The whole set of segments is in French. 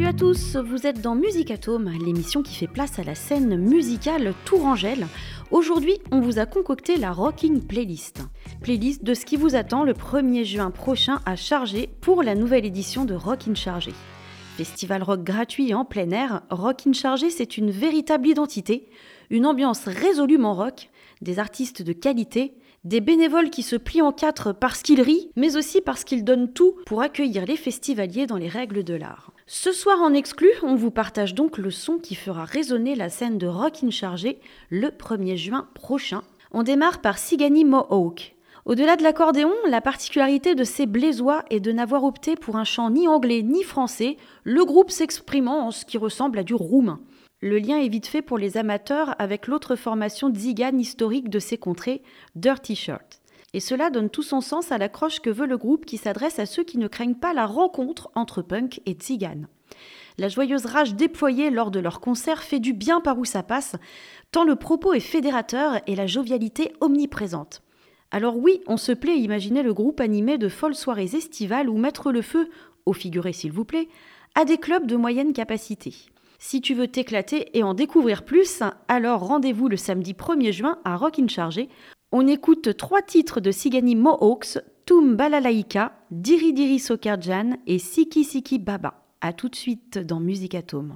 Salut à tous, vous êtes dans Musicatome, l'émission qui fait place à la scène musicale tourangelle. Aujourd'hui, on vous a concocté la Rocking Playlist. Playlist de ce qui vous attend le 1er juin prochain à Chargé pour la nouvelle édition de Rock in Chargé. Festival rock gratuit en plein air, Rock in Chargé c'est une véritable identité, une ambiance résolument rock, des artistes de qualité, des bénévoles qui se plient en quatre parce qu'ils rient, mais aussi parce qu'ils donnent tout pour accueillir les festivaliers dans les règles de l'art. Ce soir en exclu, on vous partage donc le son qui fera résonner la scène de Rock in Chargé le 1er juin prochain. On démarre par Sigany Mohawk. Au-delà de l'accordéon, la particularité de ces Blésois est de n'avoir opté pour un chant ni anglais ni français, le groupe s'exprimant en ce qui ressemble à du roumain. Le lien est vite fait pour les amateurs avec l'autre formation tzigane historique de ces contrées, Dirty Shirt. Et cela donne tout son sens à l'accroche que veut le groupe qui s'adresse à ceux qui ne craignent pas la rencontre entre punk et tzigane. La joyeuse rage déployée lors de leur concert fait du bien par où ça passe, tant le propos est fédérateur et la jovialité omniprésente. Alors oui, on se plaît à imaginer le groupe animé de folles soirées estivales ou mettre le feu, au figuré s'il vous plaît, à des clubs de moyenne capacité. Si tu veux t'éclater et en découvrir plus, alors rendez-vous le samedi 1er juin à Rock in Chargé. On écoute 3 titres de Sigany Mohawks, Tum Balalaika, Diri Diri Sokerjan et Siki Siki Baba. A tout de suite dans Musicatome.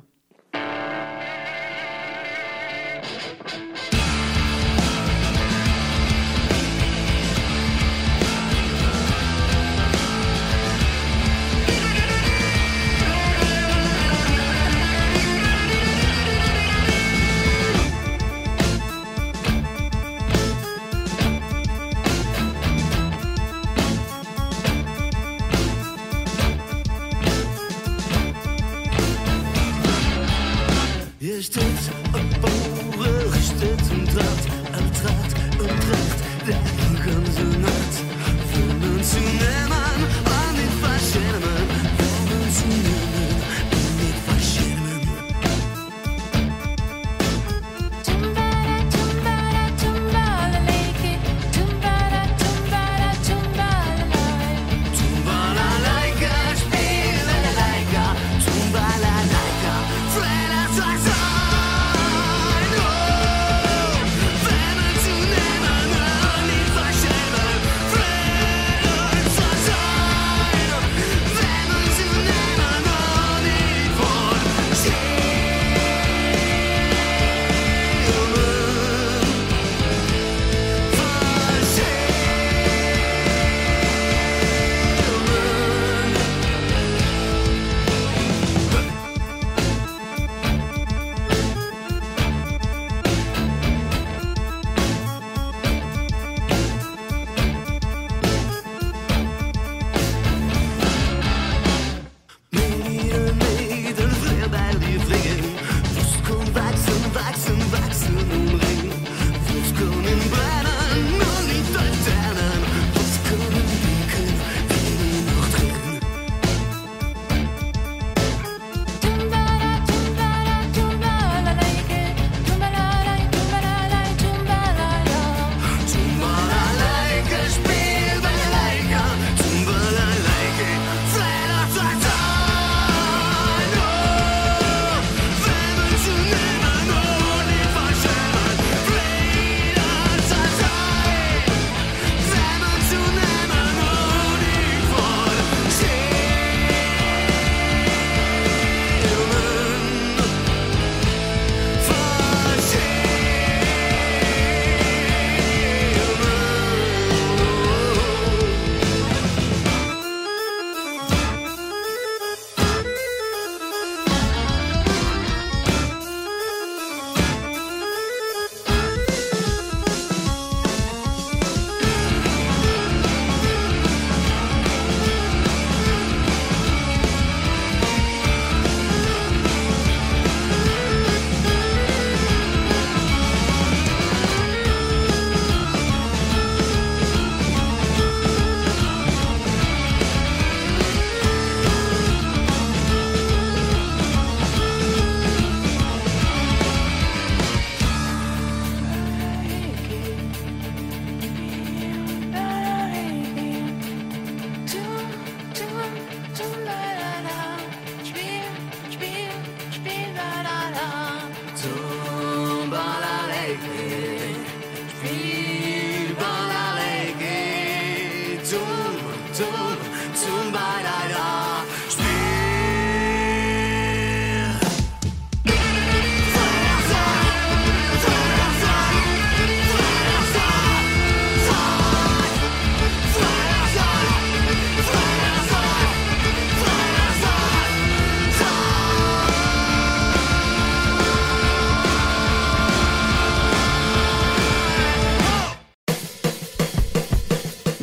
Je steht op boven, gestept en draad, de ganze Nacht. Wollen zu nehmen, maar niet verschämen. Wollen zu nehmen, maar niet verschämen. Tumbada, tumbada, tumbada, leke. Tumbada, tumbada, tumbada, leke. Tumbala laika, spelen laika. Tumbala laika, Fred as I saw.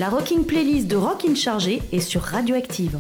La Rocking Playlist de Rock in Chargé est sur Radioactive.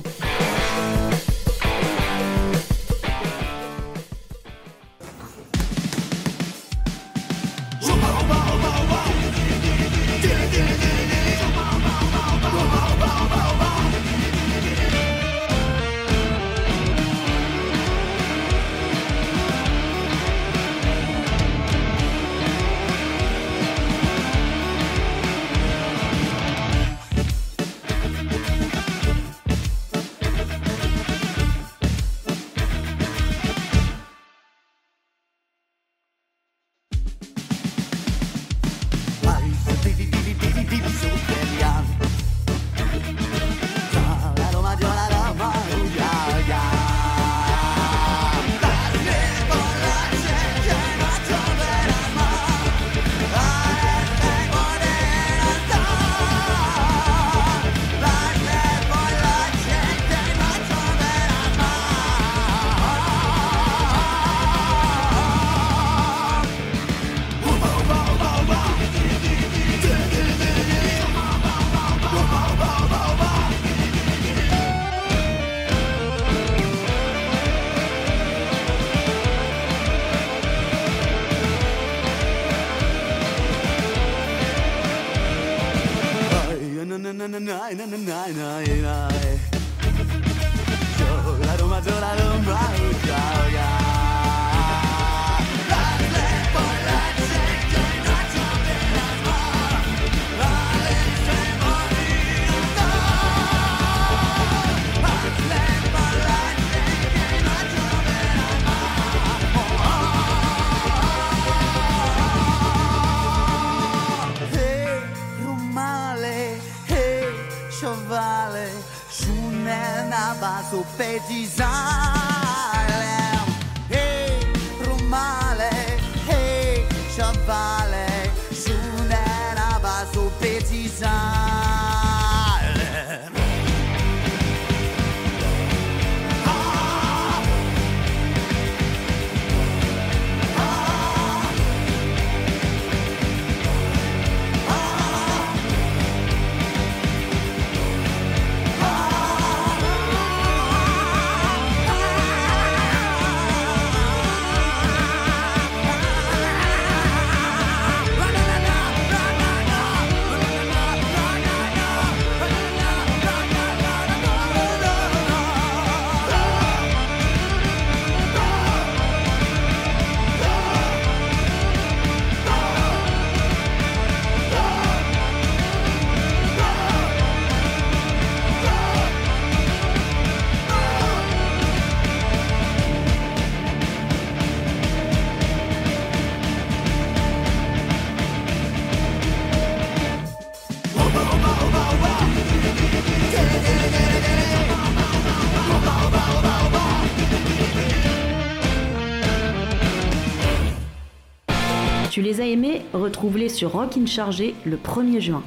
Tu les as aimés? Retrouve-les sur Rock in Chargé le 1er juin.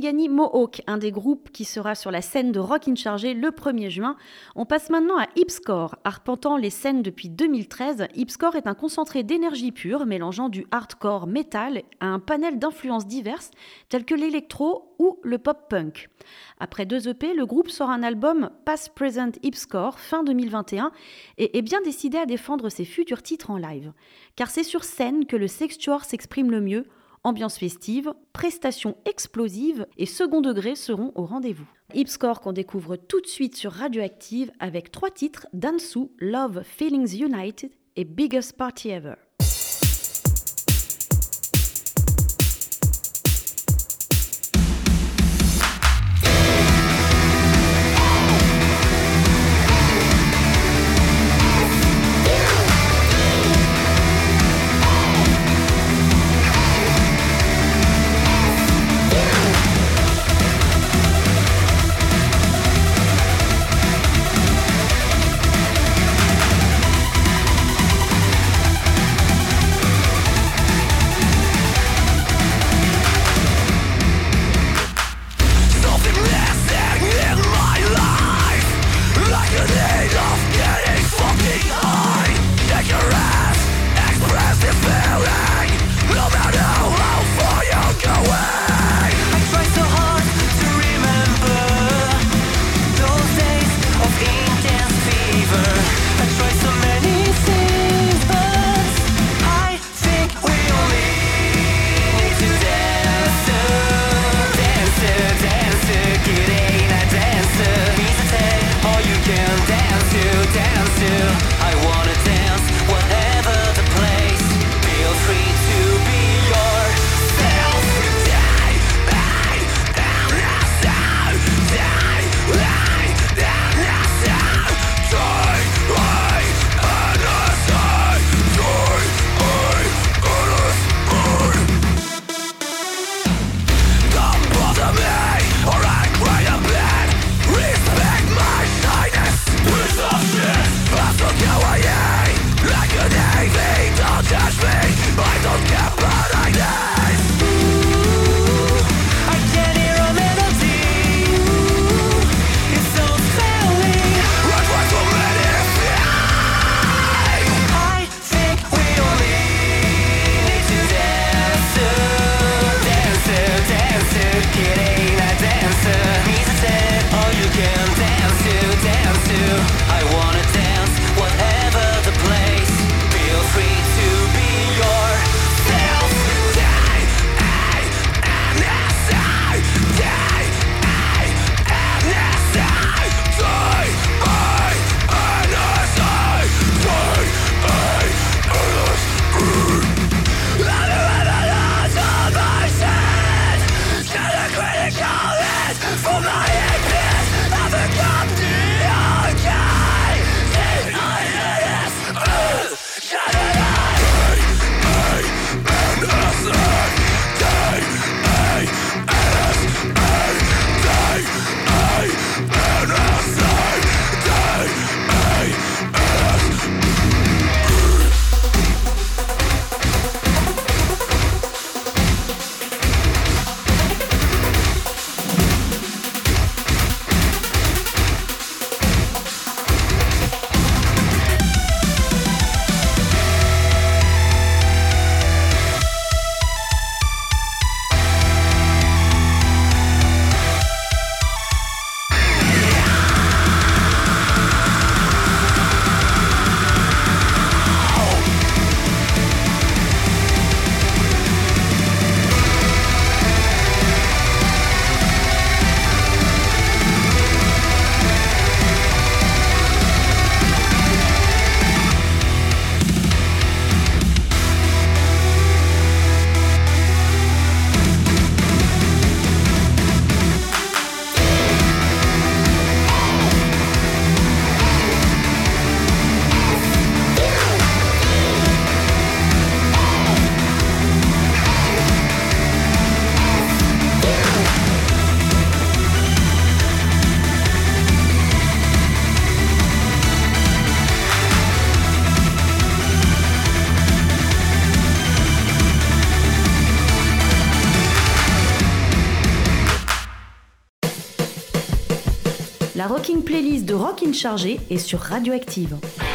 Antigani Mohawk, un des groupes qui sera sur la scène de Rock in Chargé le 1er juin. On passe maintenant à Hipscore. Arpentant les scènes depuis 2013, Hipscore est un concentré d'énergie pure mélangeant du hardcore metal à un panel d'influences diverses telles que l'électro ou le pop-punk. Après 2 EP, le groupe sort un album Past Present Hipscore fin 2021 et est bien décidé à défendre ses futurs titres en live. Car c'est sur scène que le Sextuor s'exprime le mieux. Ambiance festive, prestations explosives et second degré seront au rendez-vous. Hipscore qu'on découvre tout de suite sur Radioactive avec 3 titres, Dansu, Love, Feelings United et Biggest Party Ever. Thank La Rocking Playlist de Rockin' Chargé est sur Radioactive.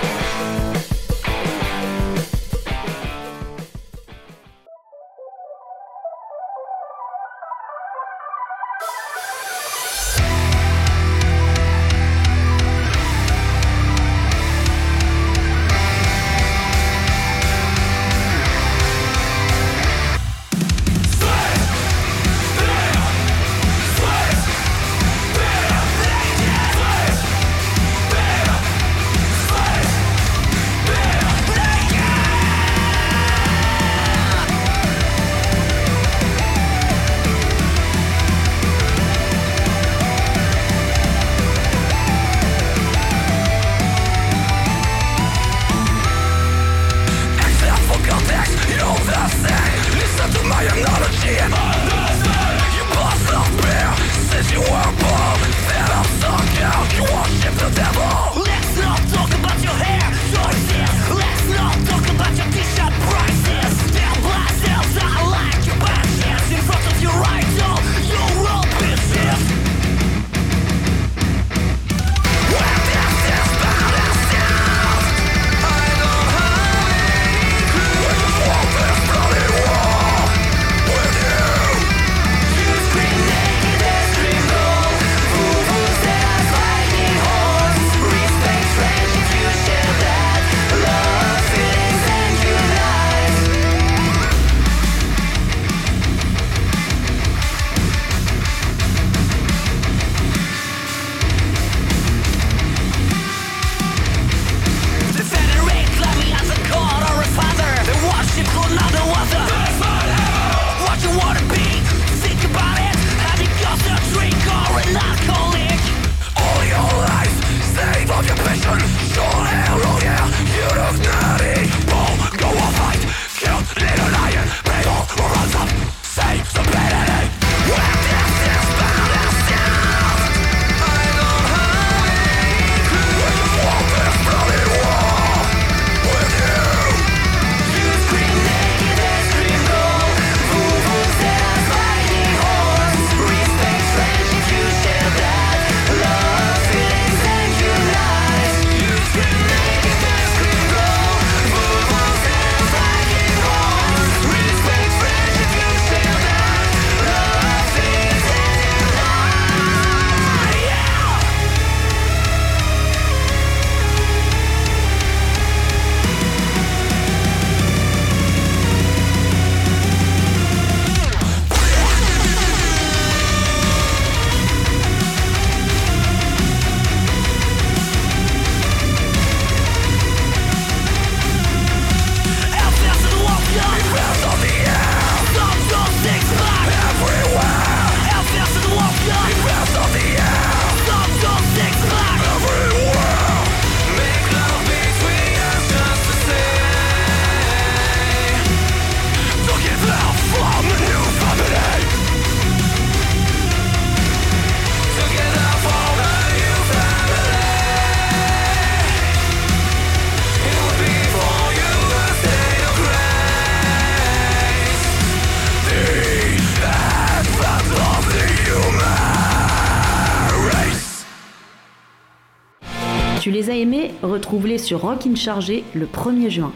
Tu les as aimés? Retrouve-les sur Rockin' Chargé le 1er juin.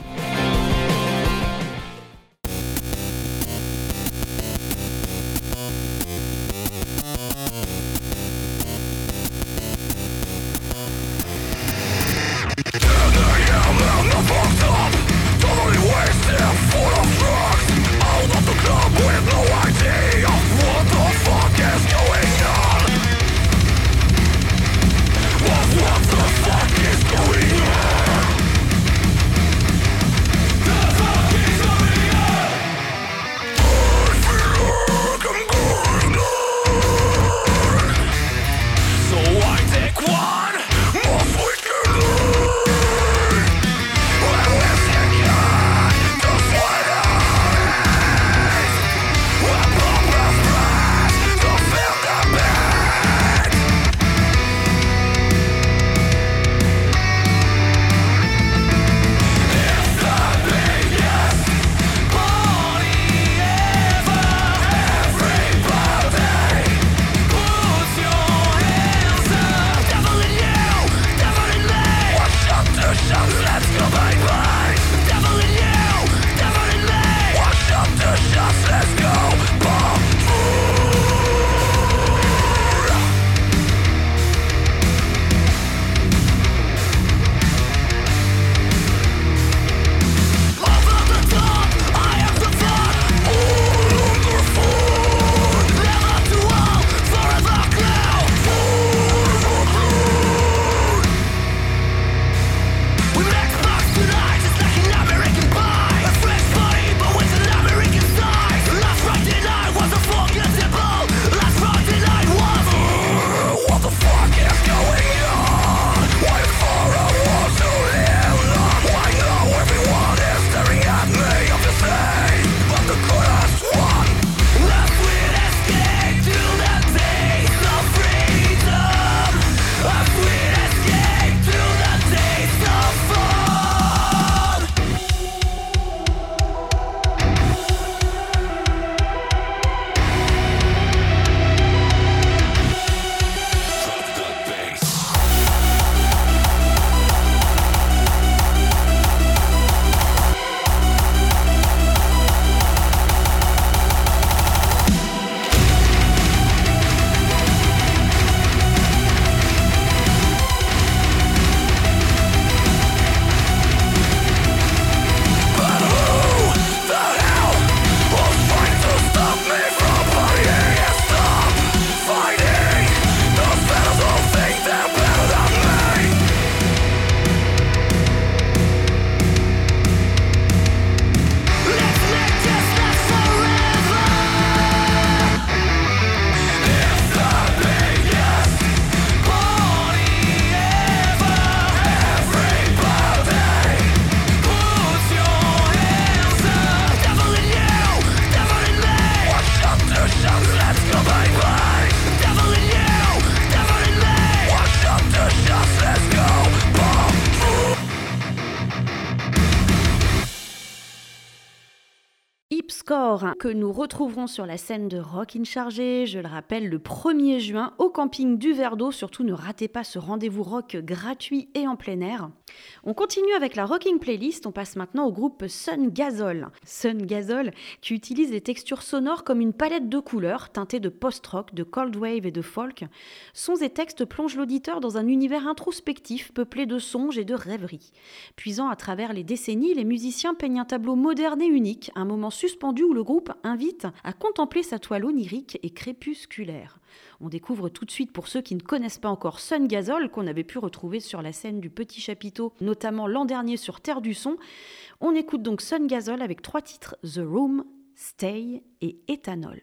Score, que nous retrouverons sur la scène de Rockin' Chargé, je le rappelle, le 1er juin au camping du Verre d'Eau. Surtout, ne ratez pas ce rendez-vous rock gratuit et en plein air. On continue avec la Rocking Playlist, on passe maintenant au groupe Sun Gazol. Sun Gazol, qui utilise les textures sonores comme une palette de couleurs, teintées de post-rock, de cold wave et de folk. Sons et textes plongent l'auditeur dans un univers introspectif, peuplé de songes et de rêveries. Puisant à travers les décennies, les musiciens peignent un tableau moderne et unique, un moment suspendu où le groupe invite à contempler sa toile onirique et crépusculaire. On découvre tout de suite, pour ceux qui ne connaissent pas encore Sun Gazol, qu'on avait pu retrouver sur la scène du Petit Chapiteau, notamment l'an dernier sur Terre du Son. On écoute donc Sun Gazol avec 3 titres, The Room, Stay et Ethanol.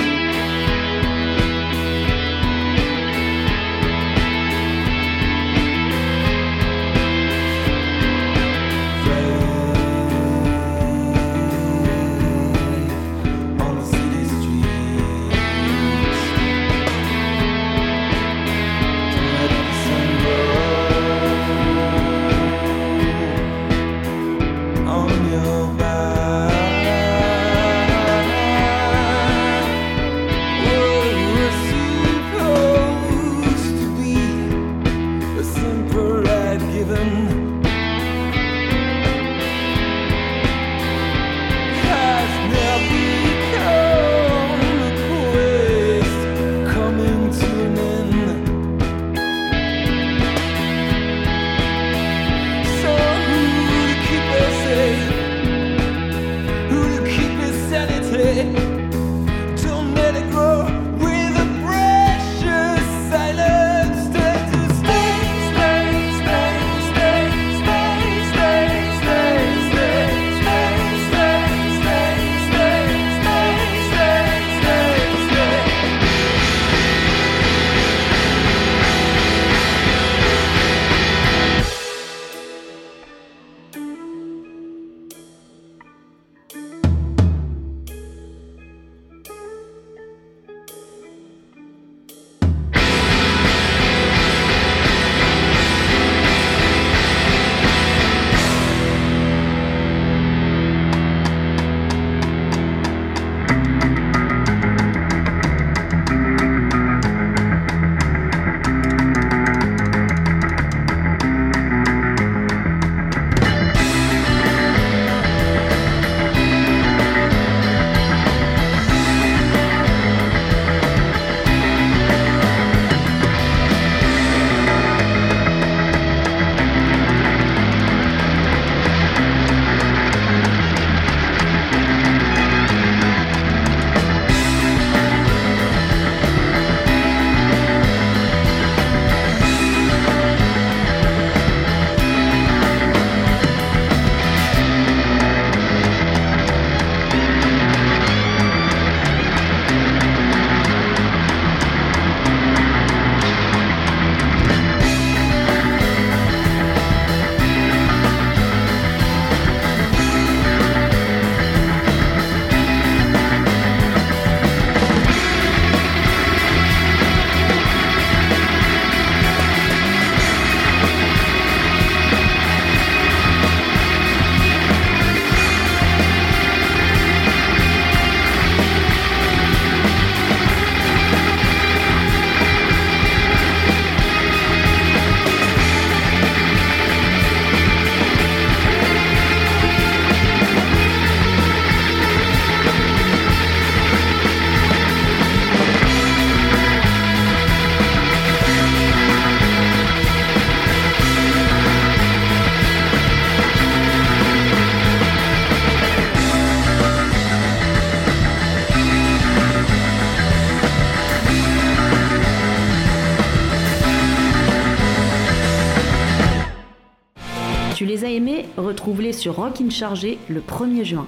les as aimés? Retrouve-les sur Rockin' Chargé le 1er juin.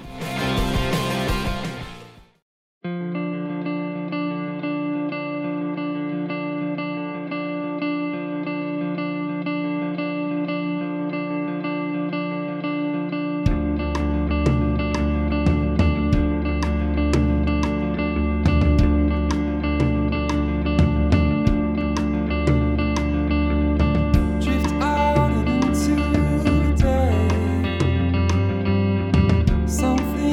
Drift out and into the day. Something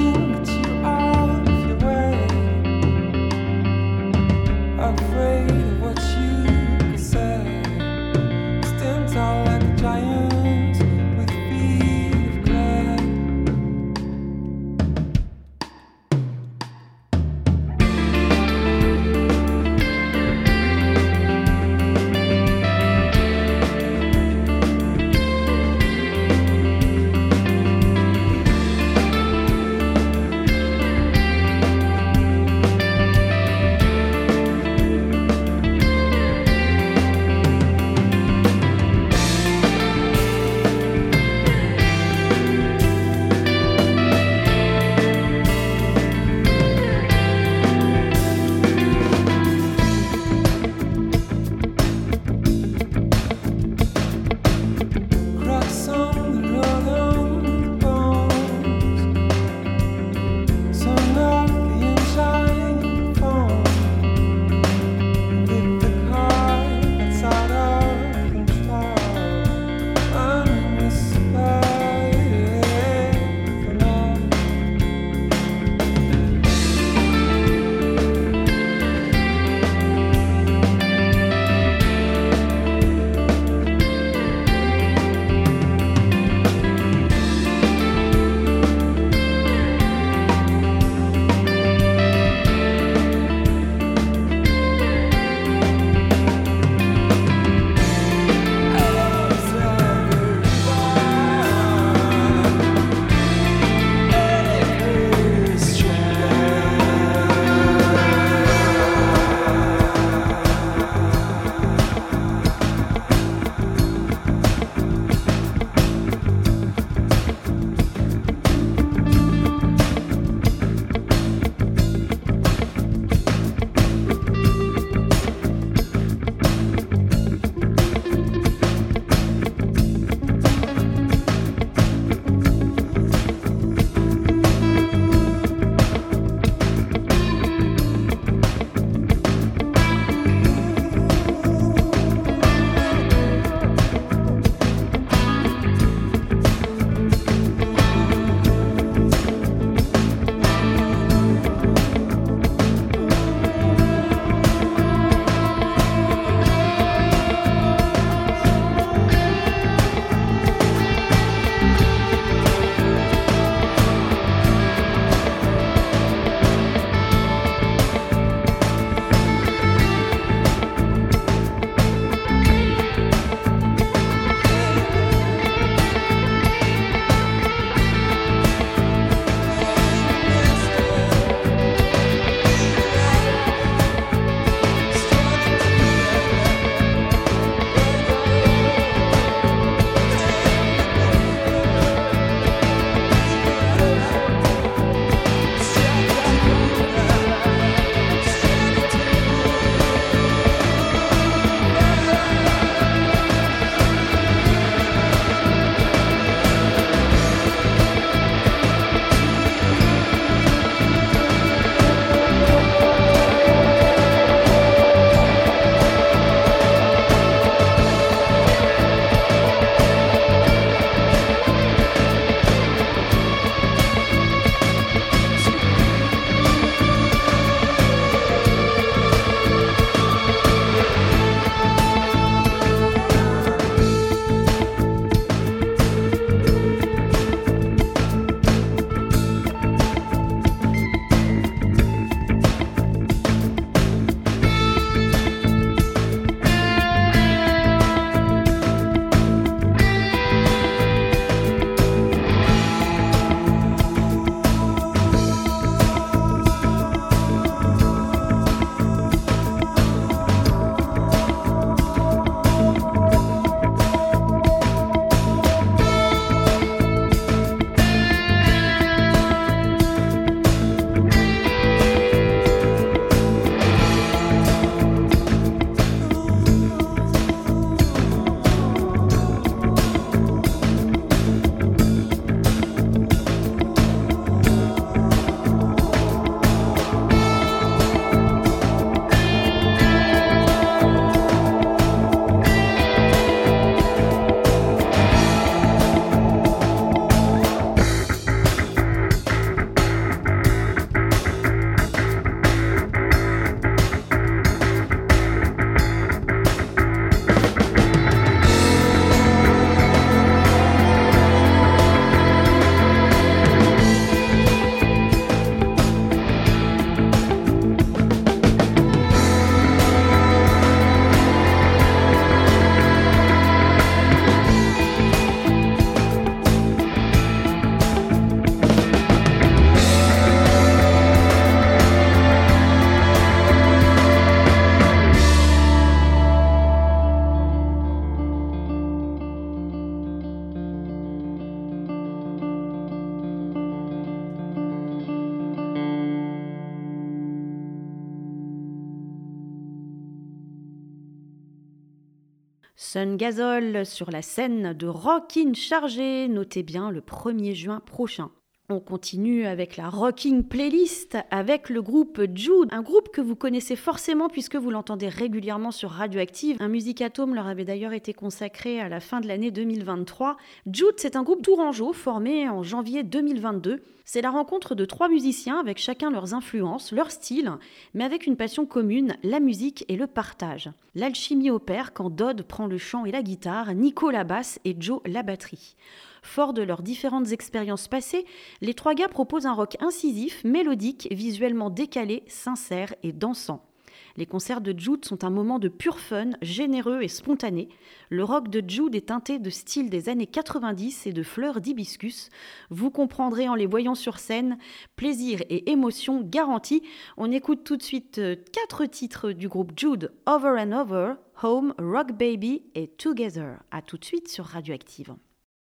Sun Gazol sur la scène de Rockin' Chargé, notez bien le 1er juin prochain. On continue avec la Rocking Playlist avec le groupe Jude, un groupe que vous connaissez forcément puisque vous l'entendez régulièrement sur Radioactive. Un Musicatome leur avait d'ailleurs été consacré à la fin de l'année 2023. Jude, c'est un groupe tourangeau formé en janvier 2022. C'est la rencontre de 3 musiciens avec chacun leurs influences, leur style, mais avec une passion commune, la musique et le partage. L'alchimie opère quand Dodd prend le chant et la guitare, Nico la basse et Joe la batterie. Forts de leurs différentes expériences passées, les 3 gars proposent un rock incisif, mélodique, visuellement décalé, sincère et dansant. Les concerts de Jude sont un moment de pur fun, généreux et spontané. Le rock de Jude est teinté de style des années 90 et de fleurs d'hibiscus. Vous comprendrez en les voyant sur scène, plaisir et émotion garantis. On écoute tout de suite 4 titres du groupe Jude, Over and Over, Home, Rock Baby et Together. A tout de suite sur Radioactive.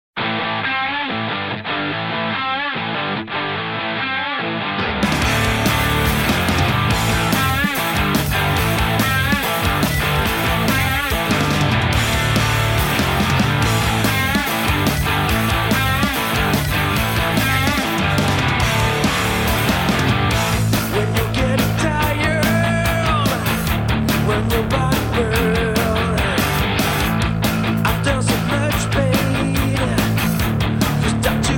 When you get tired, when your body burns, after so much pain, you start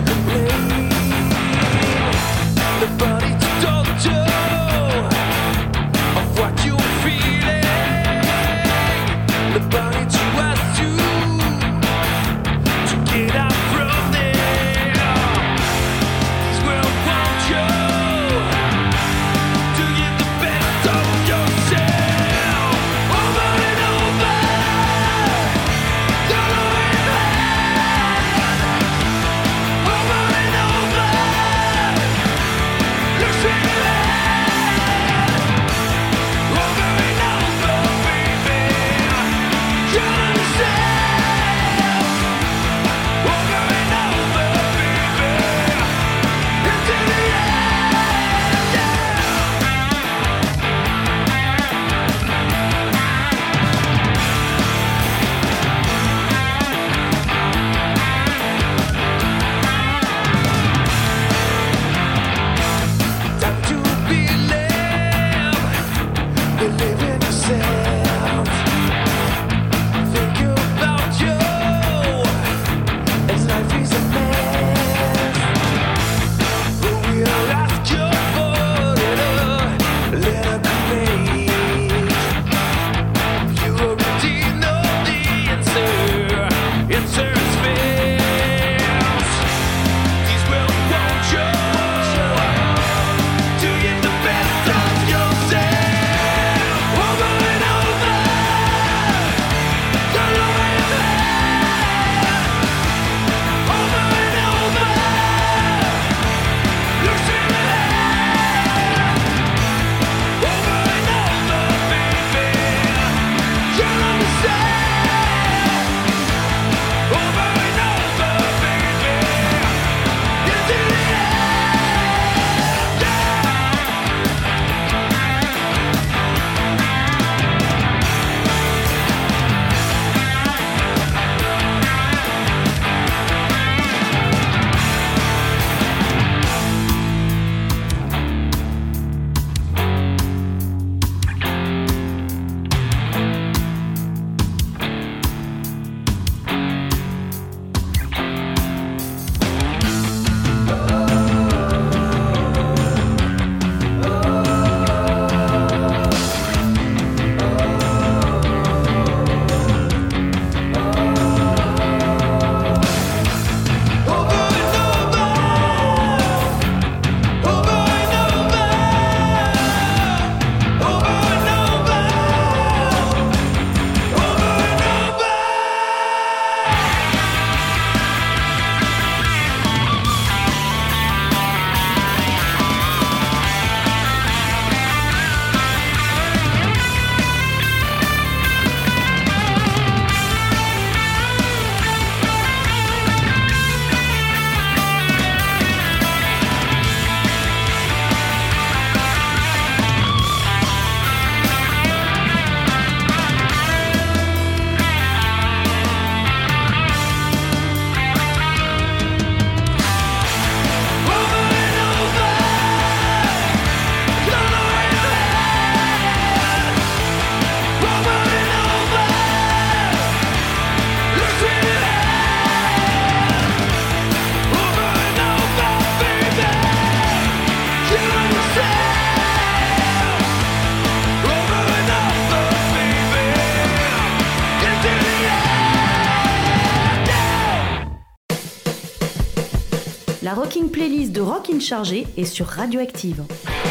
La Rocking Playlist de Rock in Chargé est sur Radioactive.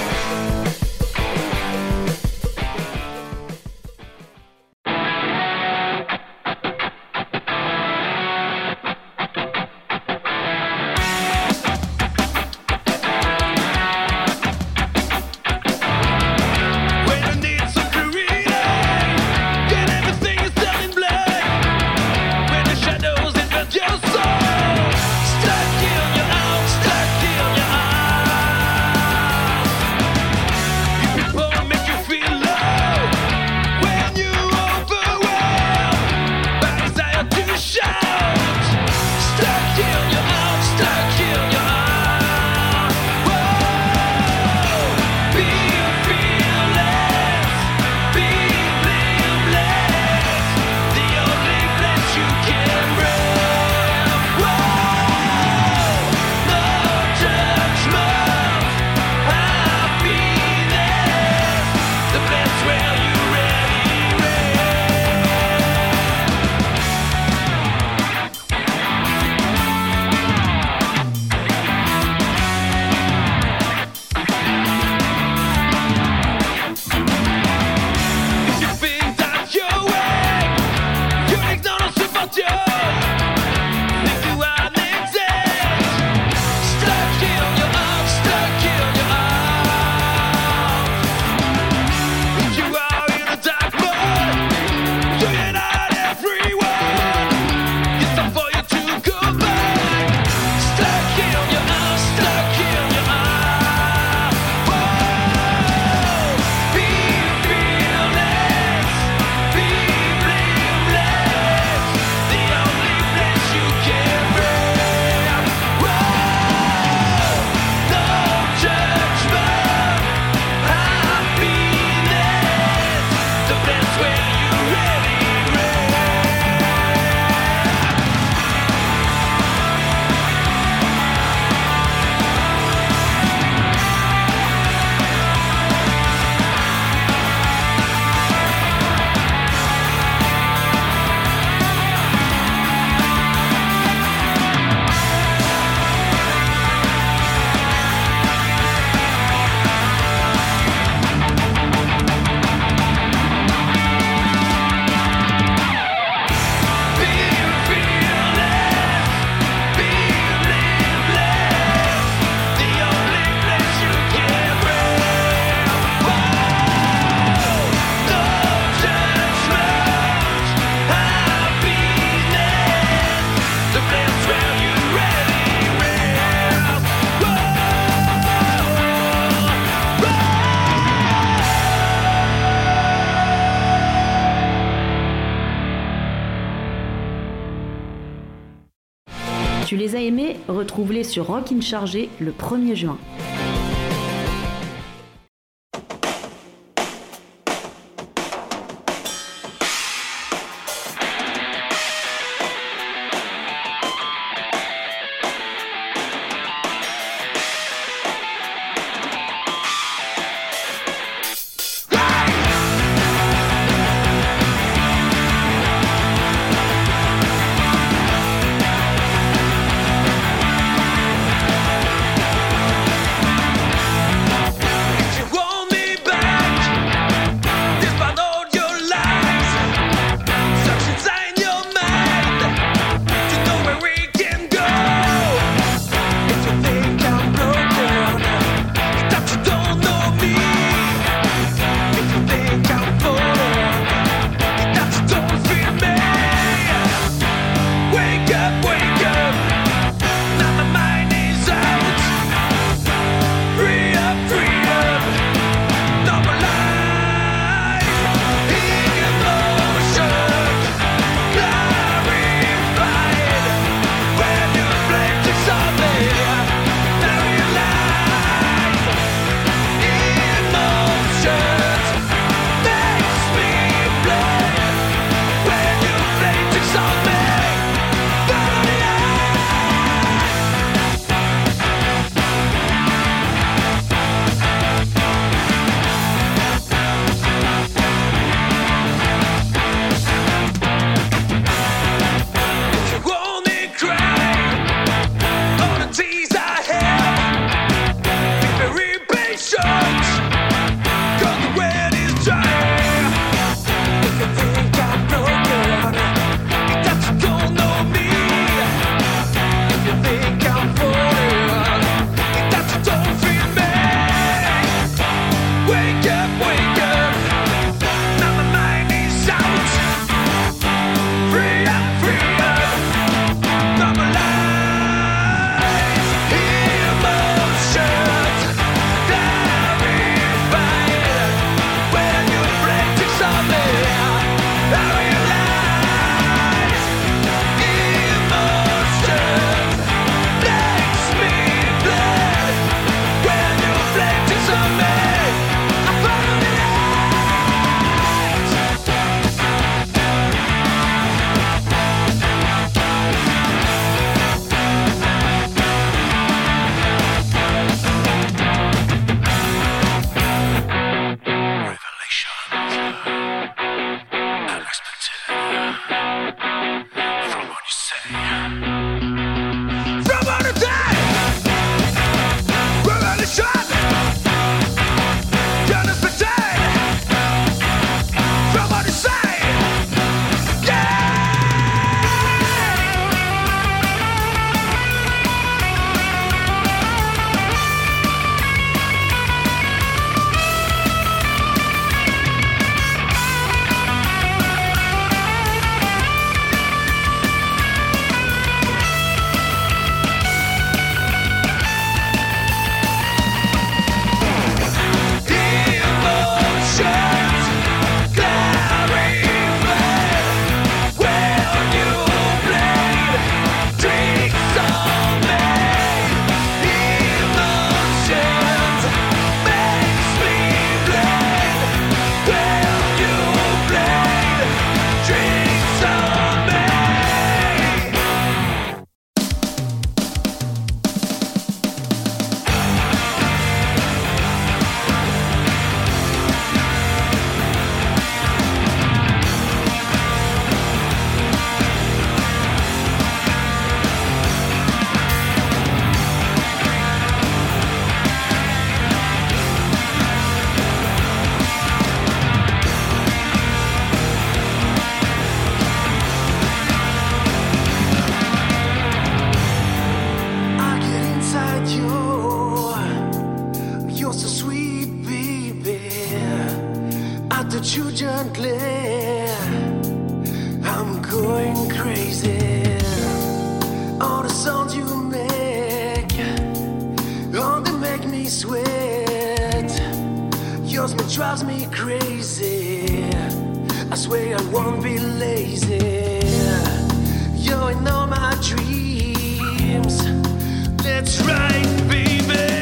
When I need some clarity, when everything is done in blood, when the shadows invade your soul, stuck in your arms, stuck in your arms. You people make you feel low when you're overwhelmed by desire to shout. Stuck in your arms, stuck in your arms. Whoa, be fearless, be blameless. The only place you can run. Whoa, no judgment, happiness. The place where you really If you think that you're weak, your ignorance about you. Think you are an exist. Stuck in your arms, stuck in your arms. If you are in a dark mode, you're not everyone. It's time for you to go back. Stuck in your arms, stuck in your arms. Whoa, be fearless, be blameless. The only place you can run. Whoa, no judgment, happiness. The place where you really Be fearless, be blameless. The only place you can run. Whoa, no judgment, happiness. The place where you really rest. Tu les as aimés? Retrouve-les sur Rock in Chargé le 1er juin. Whoa, touch you gently, I'm going crazy. All the sounds you make, all they make me sweat. Your smell drives me crazy. I swear I won't be lazy. You're in all my dreams. That's right, baby.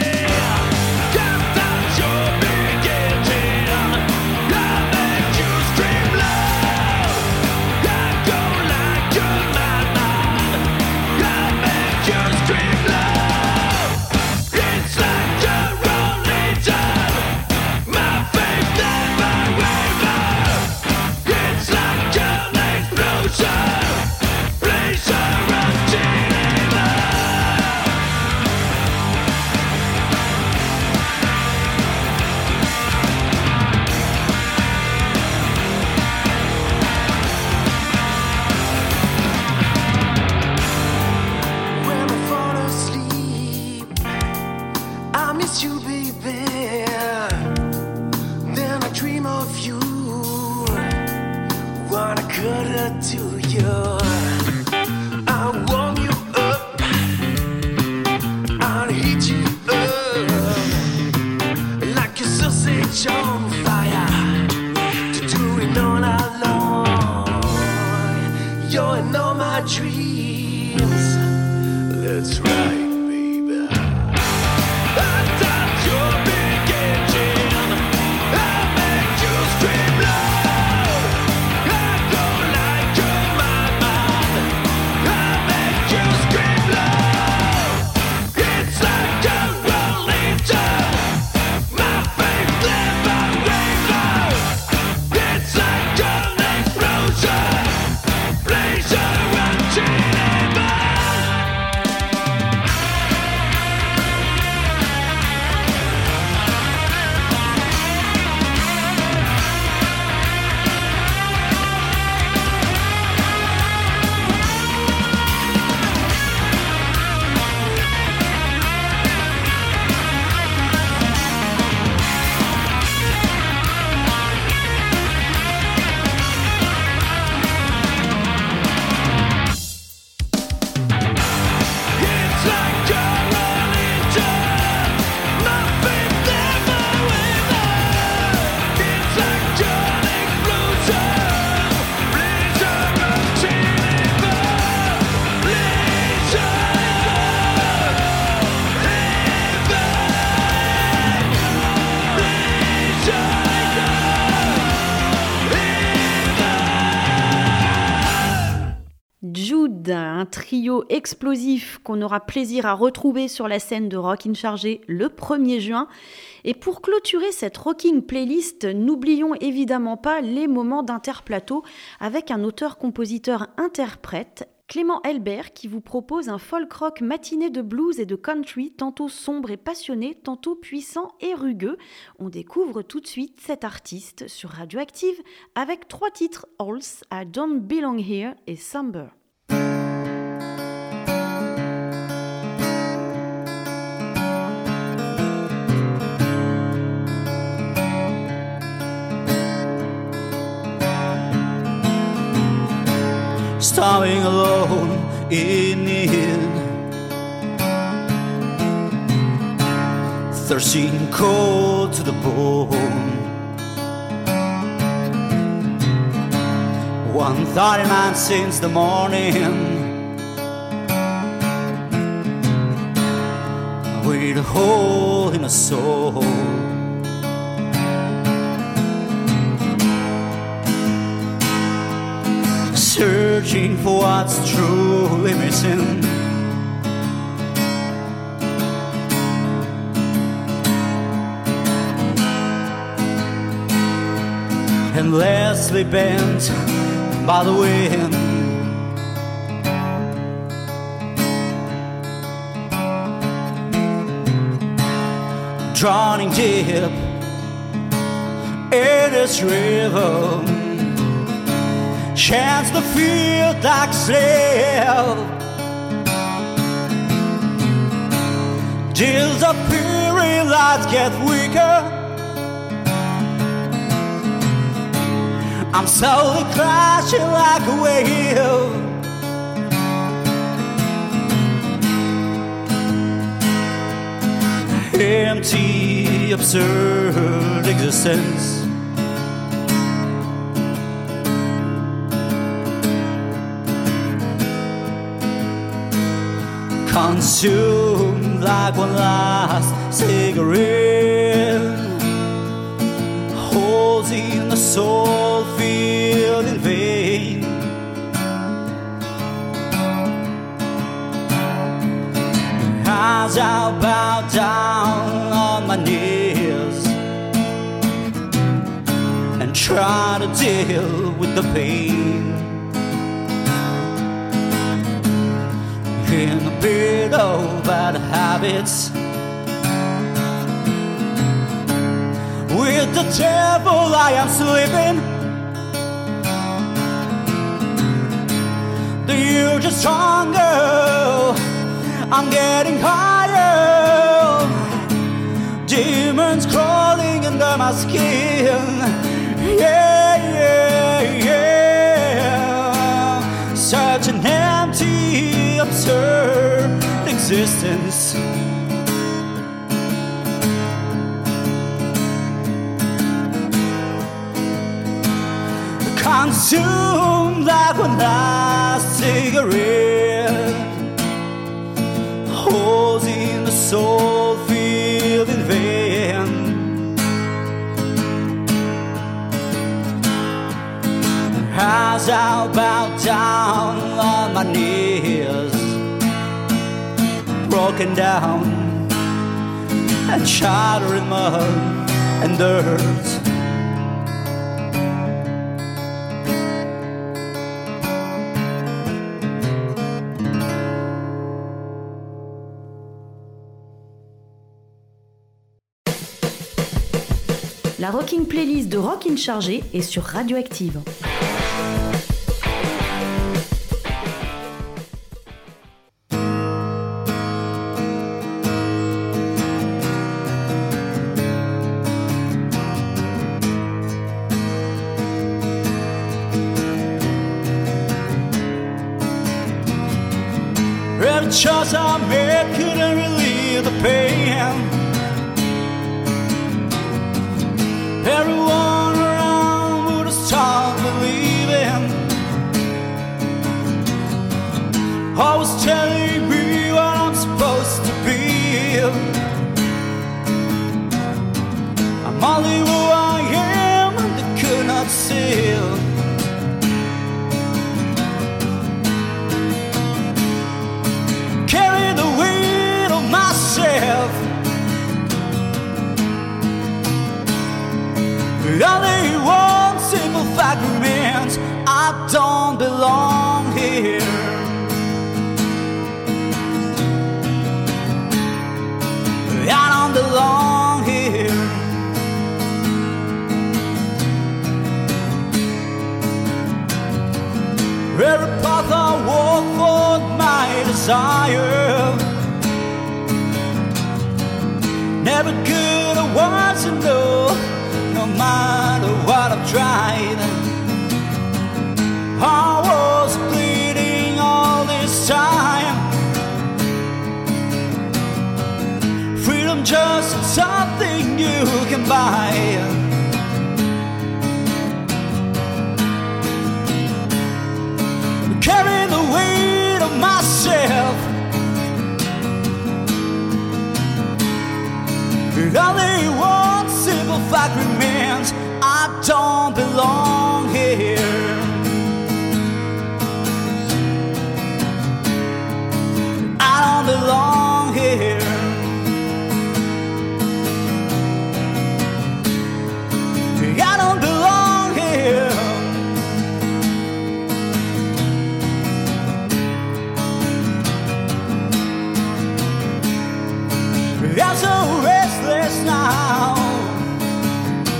Un trio explosif qu'on aura plaisir à retrouver sur la scène de Rockin' Chargé le 1er juin. Et pour clôturer cette Rocking Playlist, n'oublions évidemment pas les moments d'interplateau avec un auteur-compositeur-interprète, Clément Elbert, qui vous propose un folk rock matiné de blues et de country, tantôt sombre et passionné, tantôt puissant et rugueux. On découvre tout de suite cet artiste sur Radioactive avec 3 titres, Halls, I Don't Belong Here et Somber. Starving alone in need, thirsty and cold to the bone. 139 since the morning, with a hole in a soul. Searching for what's truly missing, endlessly bent by the wind. Drowning deep in this river, chance to feel like slave, disappearing lights get weaker, I'm slowly crashing like a wave. Empty, absurd existence. Consumed like one last cigarette. Holes in the soul filled in vain. As I bow down on my knees and try to deal with the pain. In a bit of bad habits, with the devil I am sleeping. The urge is stronger, I'm getting higher. Demons crawling under my skin. Yeah, yeah, yeah. Such an empty, absurd existence. Consumed like one last cigarette. Holes in the soul filled in vain. As I bow down on my knees, broken down and shattered in mud and dirt. La Rocking Playlist de Rock in Chargé est sur Radioactive. Every choice I made couldn't relieve the pain. Everyone around would have stopped believing. Always telling me what I'm supposed to be. I'm only who I am, and they could not see. Carry the weight of myself. Only one simple fact remains: I don't belong here. I don't belong here. Every path I walk for my desire, never good or worse to know. No matter what I've tried, I was bleeding all this time. Freedom just something you can buy. Carrying the weight of myself. Only one simple fact remains: I don't belong here. I don't belong here. I don't belong here. I'm so restless now.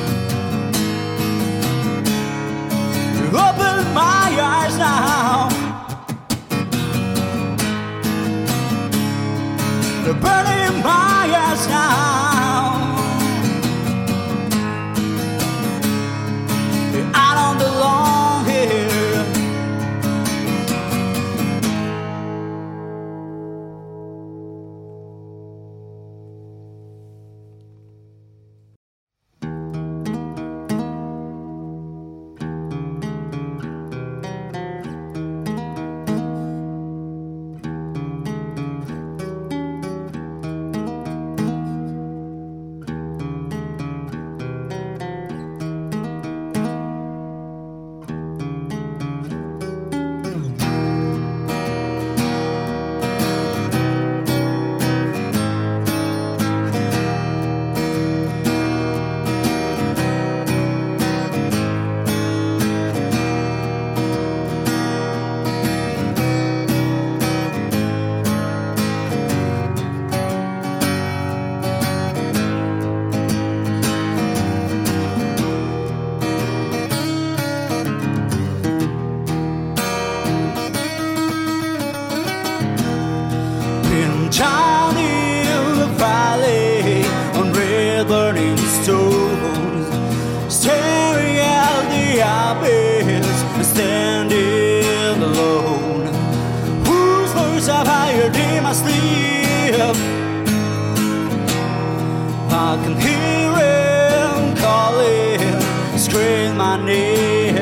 running.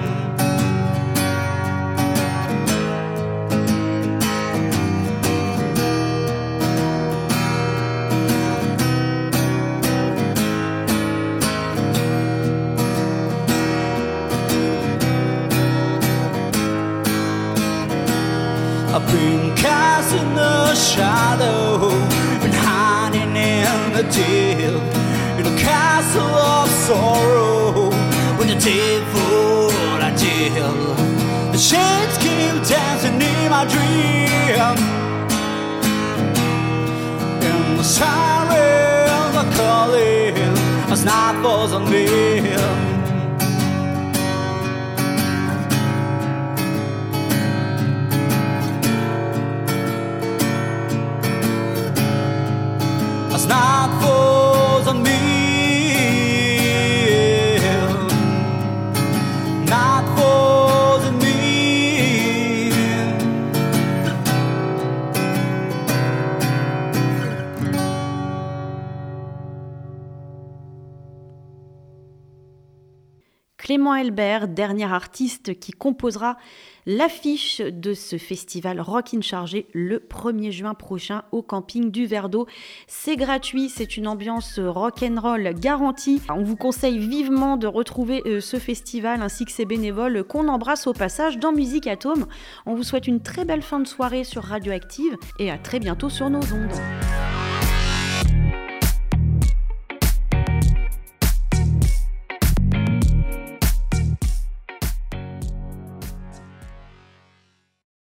I've been cast in the shadow, been hiding in the deep, in a castle of sorrow, with the devil I deal. The shades keep dancing in my dream, and the sirens are calling as night falls on me. As night falls on me, night falls on me. Clément Elbert, dernier artiste qui composera l'affiche de ce festival Rock in Chargé le 1er juin prochain au camping du Verre d'Eau. C'est gratuit, c'est une ambiance rock'n'roll garantie. On vous conseille vivement de retrouver ce festival ainsi que ses bénévoles qu'on embrasse au passage dans Musique Atome. On vous souhaite une très belle fin de soirée sur Radioactive et à très bientôt sur nos ondes.